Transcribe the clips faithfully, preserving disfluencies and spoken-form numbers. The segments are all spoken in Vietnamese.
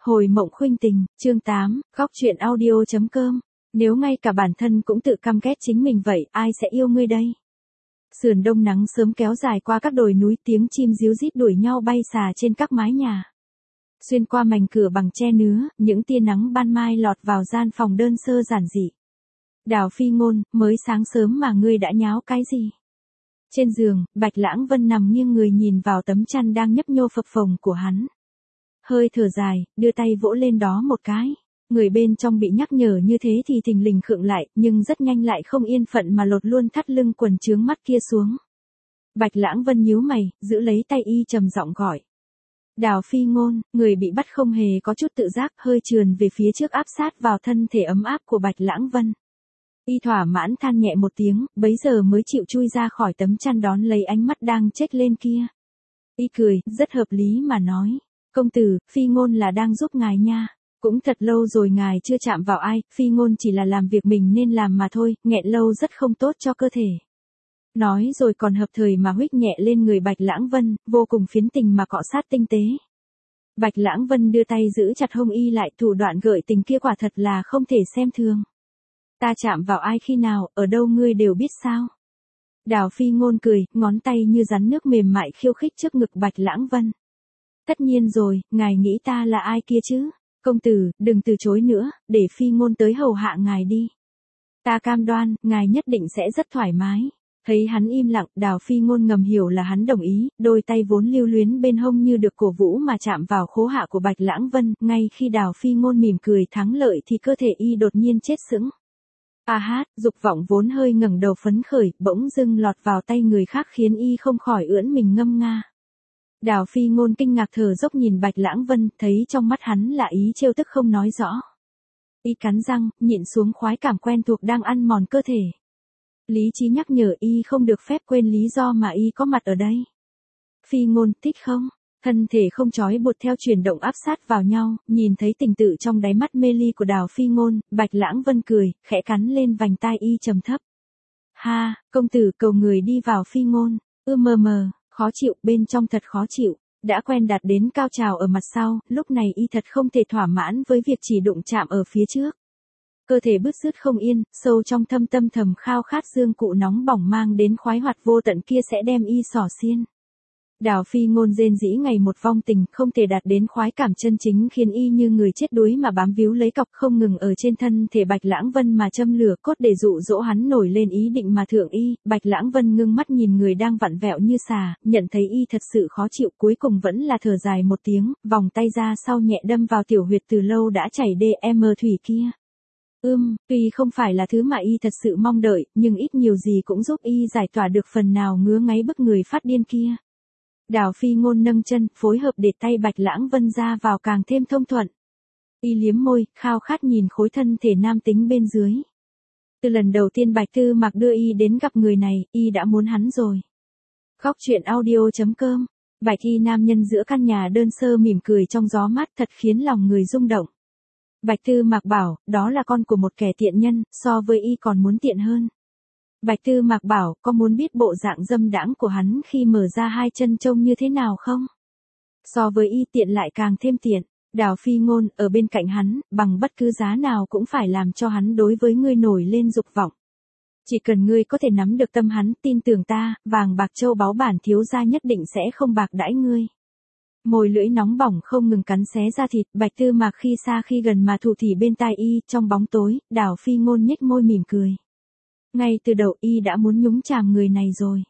Hồi mộng khuynh tình, chương tám, góc truyện audio.com. Nếu ngay cả bản thân cũng tự căm ghét chính mình vậy, ai sẽ yêu ngươi đây? Sườn đông nắng sớm kéo dài qua các đồi núi, tiếng chim ríu rít đuổi nhau bay xà trên các mái nhà. Xuyên qua mảnh cửa bằng tre nứa, những tia nắng ban mai lọt vào gian phòng đơn sơ giản dị. Đào Phi Ngôn, mới sáng sớm mà ngươi đã nháo cái gì? Trên giường, Bạch Lãng Vân nằm nghiêng người nhìn vào tấm chăn đang nhấp nhô phập phồng của hắn. Hơi thở dài, đưa tay vỗ lên đó một cái. Người bên trong bị nhắc nhở như thế thì thình lình khựng lại, nhưng rất nhanh lại không yên phận mà lột luôn thắt lưng quần trướng mắt kia xuống. Bạch Lãng Vân nhíu mày, giữ lấy tay y trầm giọng gọi. Đào Phi Ngôn, người bị bắt không hề có chút tự giác, hơi trườn về phía trước áp sát vào thân thể ấm áp của Bạch Lãng Vân. Y thỏa mãn than nhẹ một tiếng, bấy giờ mới chịu chui ra khỏi tấm chăn đón lấy ánh mắt đang chếch lên kia. Y cười, rất hợp lý mà nói. Công tử, Phi Ngôn là đang giúp ngài nha. Cũng thật lâu rồi ngài chưa chạm vào ai, Phi Ngôn chỉ là làm việc mình nên làm mà thôi, nghẹn lâu rất không tốt cho cơ thể. Nói rồi còn hợp thời mà huých nhẹ lên người Bạch Lãng Vân, vô cùng phiến tình mà cọ sát tinh tế. Bạch Lãng Vân đưa tay giữ chặt hông y lại, thủ đoạn gợi tình kia quả thật là không thể xem thường. Ta chạm vào ai khi nào, ở đâu ngươi đều biết sao? Đào Phi Ngôn cười, ngón tay như rắn nước mềm mại khiêu khích trước ngực Bạch Lãng Vân. Tất nhiên rồi, ngài nghĩ ta là ai kia chứ? Công tử, đừng từ chối nữa, để Phi Ngôn tới hầu hạ ngài đi. Ta cam đoan, ngài nhất định sẽ rất thoải mái. Thấy hắn im lặng, Đào Phi Ngôn ngầm hiểu là hắn đồng ý, đôi tay vốn lưu luyến bên hông như được cổ vũ mà chạm vào khố hạ của Bạch Lãng Vân, ngay khi Đào Phi Ngôn mỉm cười thắng lợi thì cơ thể y đột nhiên chết sững. A hát, dục vọng vốn hơi ngẩng đầu phấn khởi, bỗng dưng lọt vào tay người khác khiến y không khỏi ưỡn mình ngâm nga. Đào Phi Ngôn kinh ngạc thở dốc nhìn Bạch Lãng Vân, thấy trong mắt hắn là ý trêu tức không nói rõ. Y cắn răng, nhịn xuống khoái cảm quen thuộc đang ăn mòn cơ thể. Lý trí nhắc nhở y không được phép quên lý do mà y có mặt ở đây. Phi Ngôn, thích không? Thân thể không trói buộc theo chuyển động áp sát vào nhau, nhìn thấy tình tự trong đáy mắt mê ly của Đào Phi Ngôn, Bạch Lãng Vân cười, khẽ cắn lên vành tai y trầm thấp. Ha, công tử cầu người đi vào Phi Ngôn, ư mờ mờ, khó chịu, bên trong thật khó chịu, đã quen đạt đến cao trào ở mặt sau, lúc này y thật không thể thỏa mãn với việc chỉ đụng chạm ở phía trước. Cơ thể bứt rứt không yên, sâu trong thâm tâm thầm khao khát dương cụ nóng bỏng mang đến khoái hoạt vô tận kia sẽ đem y xỏ xiên. Đào Phi Ngôn rên rỉ ngày một vong tình, không thể đạt đến khoái cảm chân chính khiến y như người chết đuối mà bám víu lấy cọc không ngừng ở trên thân thể Bạch Lãng Vân mà châm lửa cốt để dụ dỗ hắn nổi lên ý định mà thượng y. Bạch Lãng Vân ngưng mắt nhìn người đang vặn vẹo như xà, nhận thấy y thật sự khó chịu, cuối cùng vẫn là thở dài một tiếng, vòng tay ra sau nhẹ đâm vào tiểu huyệt từ lâu đã chảy đê em thủy kia. Ưm, tuy không phải là thứ mà y thật sự mong đợi, nhưng ít nhiều gì cũng giúp y giải tỏa được phần nào ngứa ngáy bức người phát điên kia. Đào Phi Ngôn nâng chân, phối hợp để tay Bạch Lãng Vân ra vào càng thêm thông thuận. Y liếm môi, khao khát nhìn khối thân thể nam tính bên dưới. Từ lần đầu tiên Bạch Tư Mạc đưa y đến gặp người này, y đã muốn hắn rồi. Góc truyện audio.com. Bạch y nam nhân giữa căn nhà đơn sơ mỉm cười trong gió mát thật khiến lòng người rung động. Bạch Tư Mạc bảo, đó là con của một kẻ tiện nhân, so với y còn muốn tiện hơn. Bạch Tư Mạc bảo, có muốn biết bộ dạng dâm đãng của hắn khi mở ra hai chân trông như thế nào không? So với y tiện lại càng thêm tiện. Đào Phi Ngôn, ở bên cạnh hắn, bằng bất cứ giá nào cũng phải làm cho hắn đối với ngươi nổi lên dục vọng. Chỉ cần ngươi có thể nắm được tâm hắn, tin tưởng ta, vàng bạc châu báu bản thiếu gia nhất định sẽ không bạc đãi ngươi. Môi lưỡi nóng bỏng không ngừng cắn xé da thịt, Bạch Tư Mạc khi xa khi gần mà thủ thỉ bên tai y, trong bóng tối, Đào Phi Ngôn nhếch môi mỉm cười. Ngay từ đầu y đã muốn nhúng chàm người này rồi.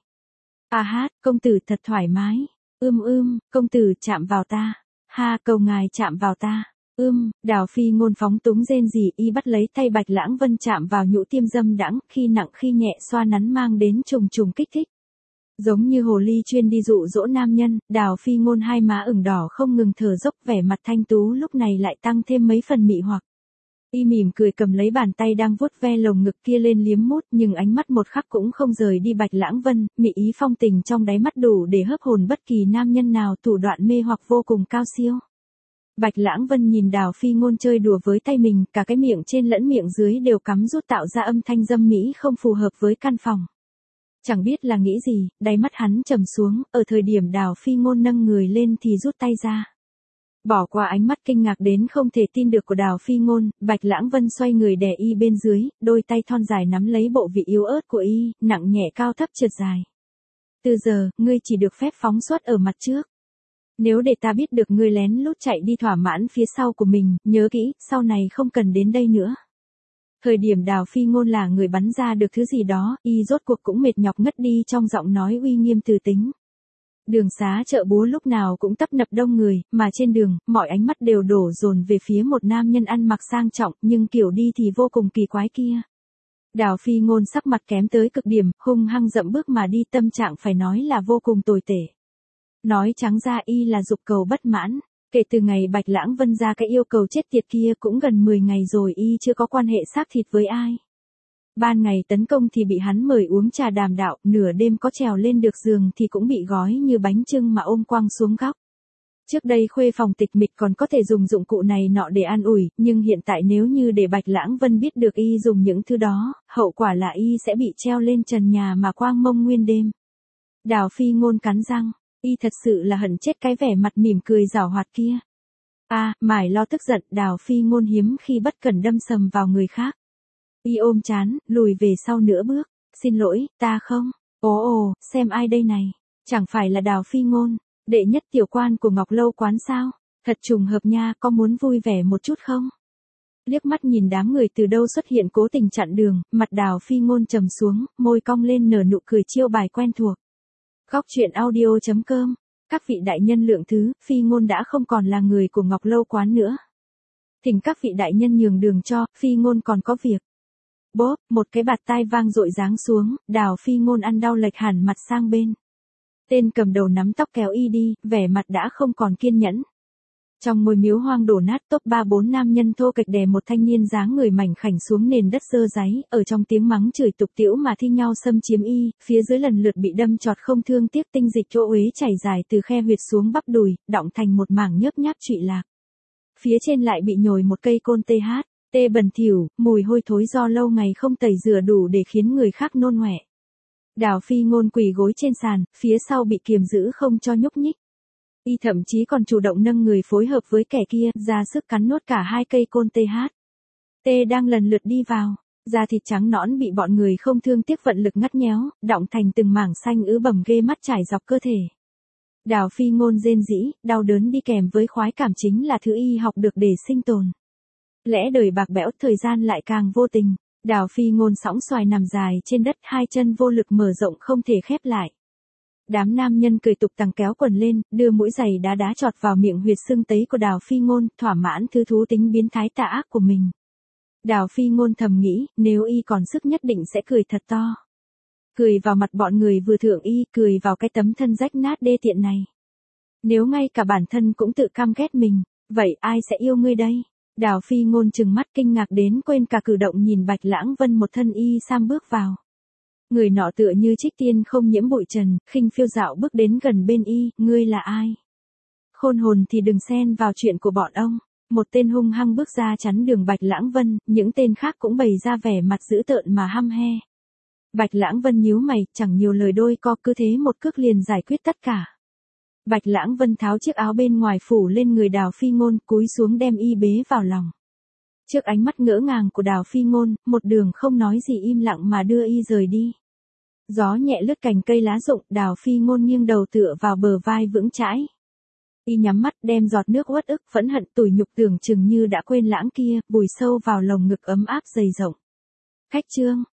A hát, công tử thật thoải mái. Ưm ưm, công tử chạm vào ta. Ha, cầu ngài chạm vào ta. Ưm, Đào Phi Ngôn phóng túng rên rỉ, y bắt lấy tay Bạch Lãng Vân chạm vào nhũ tiêm dâm đãng, khi nặng khi nhẹ xoa nắn mang đến trùng trùng kích thích. Giống như hồ ly chuyên đi dụ dỗ nam nhân, Đào Phi Ngôn hai má ửng đỏ không ngừng thở dốc, vẻ mặt thanh tú lúc này lại tăng thêm mấy phần mị hoặc. Y mỉm cười cầm lấy bàn tay đang vuốt ve lồng ngực kia lên liếm mút, nhưng ánh mắt một khắc cũng không rời đi Bạch Lãng Vân, mị ý phong tình trong đáy mắt đủ để hấp hồn bất kỳ nam nhân nào, thủ đoạn mê hoặc vô cùng cao siêu. Bạch Lãng Vân nhìn Đào Phi Ngôn chơi đùa với tay mình, cả cái miệng trên lẫn miệng dưới đều cắm rút tạo ra âm thanh dâm mỹ không phù hợp với căn phòng. Chẳng biết là nghĩ gì, đáy mắt hắn trầm xuống, ở thời điểm Đào Phi Ngôn nâng người lên thì rút tay ra. Bỏ qua ánh mắt kinh ngạc đến không thể tin được của Đào Phi Ngôn, Bạch Lãng Vân xoay người đè y bên dưới, đôi tay thon dài nắm lấy bộ vị yếu ớt của y, nặng nhẹ cao thấp trượt dài. Từ giờ, ngươi chỉ được phép phóng xuất ở mặt trước. Nếu để ta biết được ngươi lén lút chạy đi thỏa mãn phía sau của mình, nhớ kỹ, sau này không cần đến đây nữa. Thời điểm Đào Phi Ngôn là người bắn ra được thứ gì đó, y rốt cuộc cũng mệt nhọc ngất đi trong giọng nói uy nghiêm từ tính. Đường xá chợ búa lúc nào cũng tấp nập đông người, mà trên đường, mọi ánh mắt đều đổ dồn về phía một nam nhân ăn mặc sang trọng, nhưng kiểu đi thì vô cùng kỳ quái kia. Đào Phi Ngôn sắc mặt kém tới cực điểm, hung hăng dậm bước mà đi, tâm trạng phải nói là vô cùng tồi tệ. Nói trắng ra y là dục cầu bất mãn, kể từ ngày Bạch Lãng Vân ra cái yêu cầu chết tiệt kia cũng gần mười ngày rồi y chưa có quan hệ xác thịt với ai. Ban ngày tấn công thì bị hắn mời uống trà đàm đạo, nửa đêm có trèo lên được giường thì cũng bị gói như bánh chưng mà ôm quăng xuống góc. Trước đây khuê phòng tịch mịch còn có thể dùng dụng cụ này nọ để an ủi, nhưng hiện tại nếu như để Bạch Lãng Vân biết được y dùng những thứ đó, hậu quả là y sẽ bị treo lên trần nhà mà quang mông nguyên đêm. Đào Phi Ngôn cắn răng, y thật sự là hận chết cái vẻ mặt mỉm cười giảo hoạt kia. A, à, mải lo tức giận, Đào Phi Ngôn hiếm khi bất cẩn đâm sầm vào người khác. Y ôm chán, lùi về sau nửa bước, xin lỗi, ta không. Ồ ồ, xem ai đây này, chẳng phải là Đào Phi Ngôn, đệ nhất tiểu quan của Ngọc Lâu quán sao, thật trùng hợp nha, có muốn vui vẻ một chút không? Liếc mắt nhìn đám người từ đâu xuất hiện cố tình chặn đường, mặt Đào Phi Ngôn trầm xuống, môi cong lên nở nụ cười chiêu bài quen thuộc. Góc truyện audio chấm com, các vị đại nhân lượng thứ, Phi Ngôn đã không còn là người của Ngọc Lâu quán nữa. Thỉnh các vị đại nhân nhường đường cho, Phi Ngôn còn có việc. Bốp, một cái bạt tai vang dội giáng xuống, Đào Phi Ngôn ăn đau lệch hẳn mặt sang bên. Tên cầm đầu nắm tóc kéo y đi, vẻ mặt đã không còn kiên nhẫn. Trong ngôi miếu hoang đổ nát, top ba bốn nam nhân thô kệch đè một thanh niên dáng người mảnh khảnh xuống nền đất dơ dáy, ở trong tiếng mắng chửi tục tĩu mà thi nhau xâm chiếm y, phía dưới lần lượt bị đâm chọt không thương tiếc, tinh dịch chỗ uế chảy dài từ khe huyệt xuống bắp đùi, đọng thành một mảng nhớp nháp trụy lạc. Phía trên lại bị nhồi một cây côn tê hát. Tê bẩn thỉu, mùi hôi thối do lâu ngày không tẩy rửa đủ để khiến người khác nôn ọe. Đào Phi Ngôn quỳ gối trên sàn, phía sau bị kiềm giữ không cho nhúc nhích. Y thậm chí còn chủ động nâng người phối hợp với kẻ kia, ra sức cắn nuốt cả hai cây côn tê hát. Tê đang lần lượt đi vào, da thịt trắng nõn bị bọn người không thương tiếc vận lực ngắt nhéo, đọng thành từng mảng xanh ứ bầm ghê mắt trải dọc cơ thể. Đào Phi Ngôn rên rỉ, đau đớn đi kèm với khoái cảm chính là thứ y học được để sinh tồn. Lẽ đời bạc bẽo, thời gian lại càng vô tình. Đào Phi Ngôn sóng xoài nằm dài trên đất, hai chân vô lực mở rộng không thể khép lại. Đám nam nhân cười tục tằng kéo quần lên, đưa mũi giày đá đá chọt vào miệng huyệt xương tấy của Đào Phi Ngôn, thỏa mãn thứ thú tính biến thái tà ác của mình. Đào Phi Ngôn thầm nghĩ, nếu y còn sức nhất định sẽ cười thật to. Cười vào mặt bọn người vừa thượng y, cười vào cái tấm thân rách nát đê tiện này. Nếu ngay cả bản thân cũng tự căm ghét mình, vậy ai sẽ yêu ngươi đây? Đào Phi Ngôn trừng mắt kinh ngạc đến quên cả cử động nhìn Bạch Lãng Vân một thân y sam bước vào. Người nọ tựa như trích tiên không nhiễm bụi trần, khinh phiêu dạo bước đến gần bên y, ngươi là ai? Khôn hồn thì đừng xen vào chuyện của bọn ông. Một tên hung hăng bước ra chắn đường Bạch Lãng Vân, những tên khác cũng bày ra vẻ mặt dữ tợn mà hăm he. Bạch Lãng Vân nhíu mày, chẳng nhiều lời đôi co, cứ thế một cước liền giải quyết tất cả. Bạch Lãng Vân tháo chiếc áo bên ngoài phủ lên người Đào Phi Ngôn, cúi xuống đem y bế vào lòng. Trước ánh mắt ngỡ ngàng của Đào Phi Ngôn, một đường không nói gì im lặng mà đưa y rời đi. Gió nhẹ lướt cành cây lá rụng, Đào Phi Ngôn nghiêng đầu tựa vào bờ vai vững chãi. Y nhắm mắt đem giọt nước uất ức phẫn hận tủi nhục tưởng chừng như đã quên lãng kia, vùi sâu vào lồng ngực ấm áp dày rộng. Khách trương,